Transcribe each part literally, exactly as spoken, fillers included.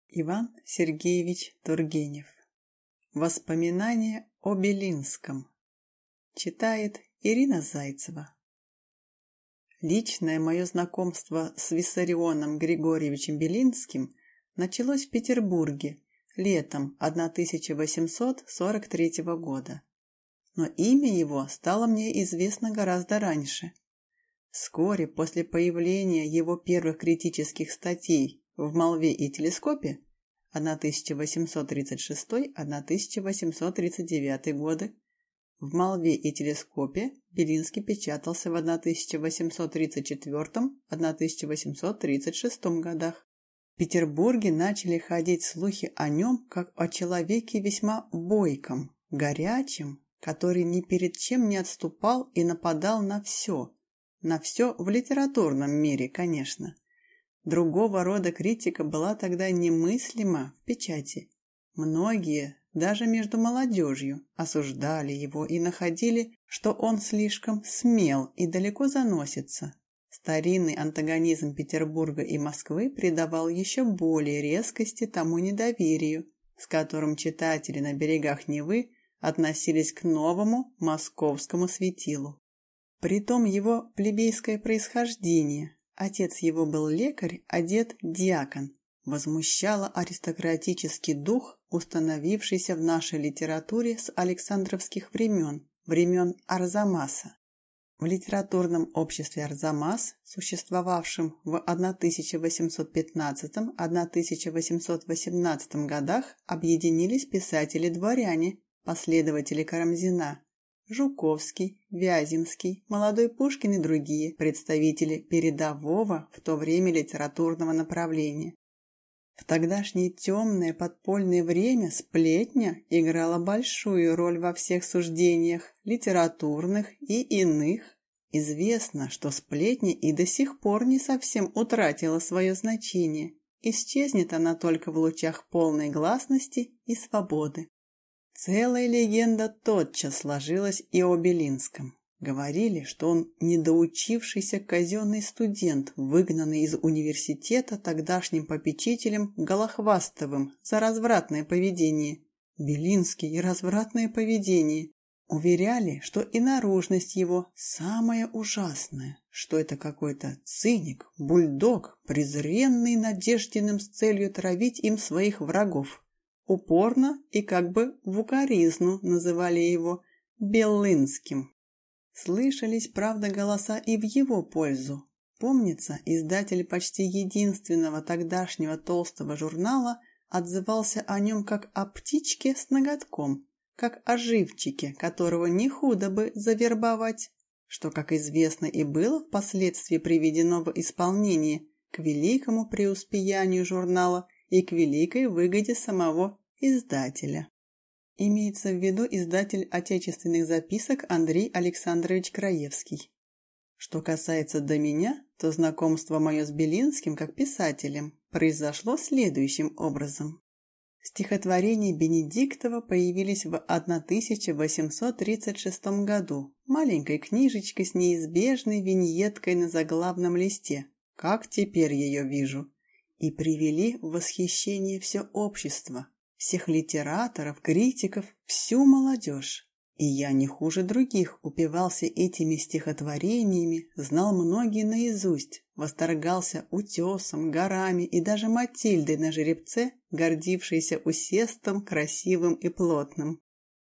Иван Сергеевич Тургенев. Воспоминания о Белинском. Читает Ирина Зайцева. Личное мое знакомство с Виссарионом Григорьевичем Белинским началось в Петербурге летом тысяча восемьсот сорок третьего года. Но имя его стало мне известно гораздо раньше. Вскоре после появления его первых критических статей в «Молве и телескопе» тысяча восемьсот тридцать шестой — тысяча восемьсот тридцать девятый годы, в «Молве и телескопе» Белинский печатался в тысяча восемьсот тридцать четвёртом — тысяча восемьсот тридцать шестом годах. В Петербурге начали ходить слухи о нем как о человеке весьма бойком, горячем, который ни перед чем не отступал и нападал на все. На все в литературном мире, конечно. Другого рода критика была тогда немыслима в печати. Многие, даже между молодежью, осуждали его и находили, что он слишком смел и далеко заносится. Старинный антагонизм Петербурга и Москвы придавал еще более резкости тому недоверию, с которым читатели на берегах Невы относились к новому московскому светилу. Притом его плебейское происхождение, отец его был лекарь, а дед диакон, возмущало аристократический дух, установившийся в нашей литературе с Александровских времен, времен Арзамаса. В литературном обществе Арзамас, существовавшем в тысяча восемьсот пятнадцатом — тысяча восемьсот восемнадцатом годах, объединились писатели-дворяне, последователи Карамзина, Жуковский, Вяземский, молодой Пушкин и другие представители передового в то время литературного направления. В тогдашнее темное подпольное время сплетня играла большую роль во всех суждениях, литературных и иных. Известно, что сплетня и до сих пор не совсем утратила свое значение. Исчезнет она только в лучах полной гласности и свободы. Целая легенда тотчас сложилась и о Белинском. Говорили, что он недоучившийся казенный студент, выгнанный из университета тогдашним попечителем Голохвастовым за развратное поведение. Белинский и развратное поведение. Уверяли, что и наружность его самая ужасная, что это какой-то циник, бульдог, презренный Надеждиным с целью травить им своих врагов. Упорно и как бы в укоризну называли его Белинским. Слышались, правда, голоса и в его пользу. Помнится, издатель почти единственного тогдашнего толстого журнала отзывался о нем как о птичке с ноготком, как о живчике, которого не худо бы завербовать, что, как известно, и было впоследствии приведено в исполнение к великому преуспеянию журнала и к великой выгоде самого издателя. Имеется в виду издатель отечественных записок Андрей Александрович Краевский. Что касается до меня, то знакомство мое с Белинским как писателем произошло следующим образом. Стихотворения Бенедиктова появились в тысяча восемьсот тридцать шестом году маленькой книжечкой с неизбежной виньеткой на заглавном листе, как теперь ее вижу, и привели в восхищение все общество, всех литераторов, критиков, всю молодежь. И я не хуже других упивался этими стихотворениями, знал многие наизусть, восторгался утесом, горами и даже Матильдой на жеребце, гордившейся усестом красивым и плотным.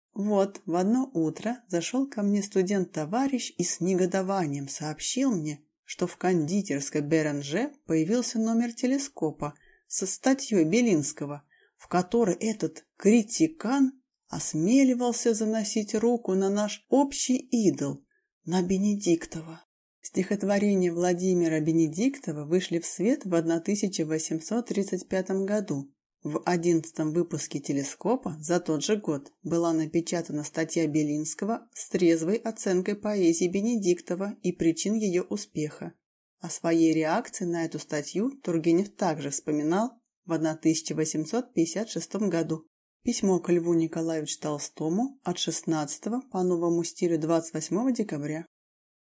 Вот в одно утро зашел ко мне студент-товарищ и с негодованием сообщил мне, что в кондитерской Беранже появился номер телескопа со статьей Белинского, в которой этот критикан осмеливался заносить руку на наш общий идол, на Бенедиктова. Стихотворения Владимира Бенедиктова вышли в свет в тысяча восемьсот тридцать пятом году. В одиннадцатом выпуске «Телескопа» за тот же год была напечатана статья Белинского с трезвой оценкой поэзии Бенедиктова и причин ее успеха. О своей реакции на эту статью Тургенев также вспоминал в тысяча восемьсот пятьдесят шестом году. Письмо к Льву Николаевичу Толстому от шестнадцатого по новому стилю двадцать восьмого декабря.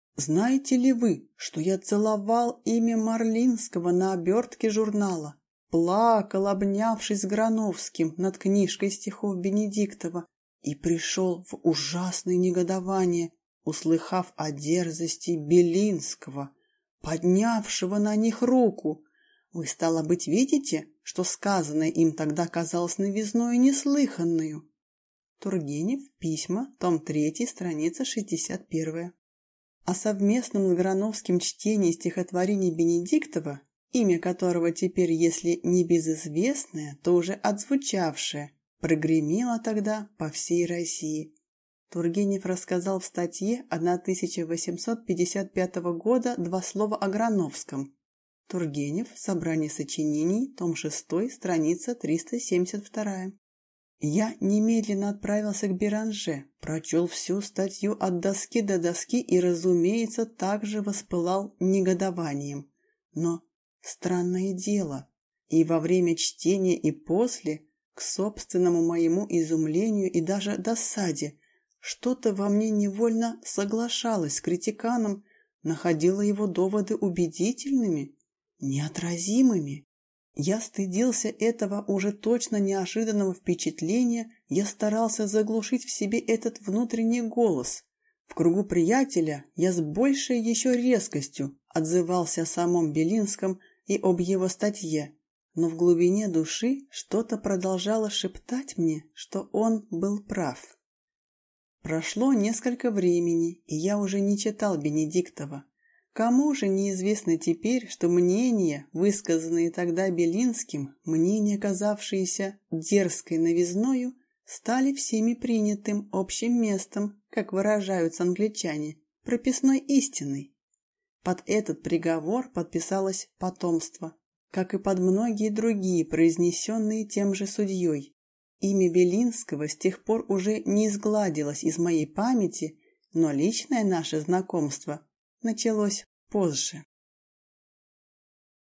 «Знаете ли вы, что я целовал имя Марлинского на обертке журнала? плакал, обнявшись с Грановским над книжкой стихов Бенедиктова, и пришел в ужасное негодование, услыхав о дерзости Белинского, поднявшего на них руку. Вы, стало быть, видите, что сказанное им тогда казалось новизною неслыханною. Тургенев, письма, том третий, страница шестьдесят первая. О совместном с Грановским чтении стихотворений Бенедиктова, имя которого теперь, если не безызвестное, то уже отзвучавшее, прогремело тогда по всей России. Тургенев рассказал в статье тысяча восемьсот пятьдесят пятого года два слова о Грановском. Тургенев, собрание сочинений, том шестой, страница триста семьдесят вторая. Я немедленно отправился к Беранже, прочел всю статью от доски до доски и, разумеется, также воспылал негодованием. Но странное дело, и во время чтения, и после, к собственному моему изумлению и даже досаде, что-то во мне невольно соглашалось с критиканом, находило его доводы убедительными, неотразимыми. Я стыдился этого уже точно неожиданного впечатления, я старался заглушить в себе этот внутренний голос. В кругу приятеля я с большей еще резкостью отзывался о самом Белинском и об его статье, но в глубине души что-то продолжало шептать мне, что он был прав. Прошло несколько времени, и я уже не читал Бенедиктова. Кому же неизвестно теперь, что мнения, высказанные тогда Белинским, мнения, казавшиеся дерзкой новизною, стали всеми принятым общим местом, как выражаются англичане, прописной истиной. Под этот приговор подписалось потомство, как и под многие другие, произнесенные тем же судьей. Имя Белинского с тех пор уже не изгладилось из моей памяти, но личное наше знакомство началось позже.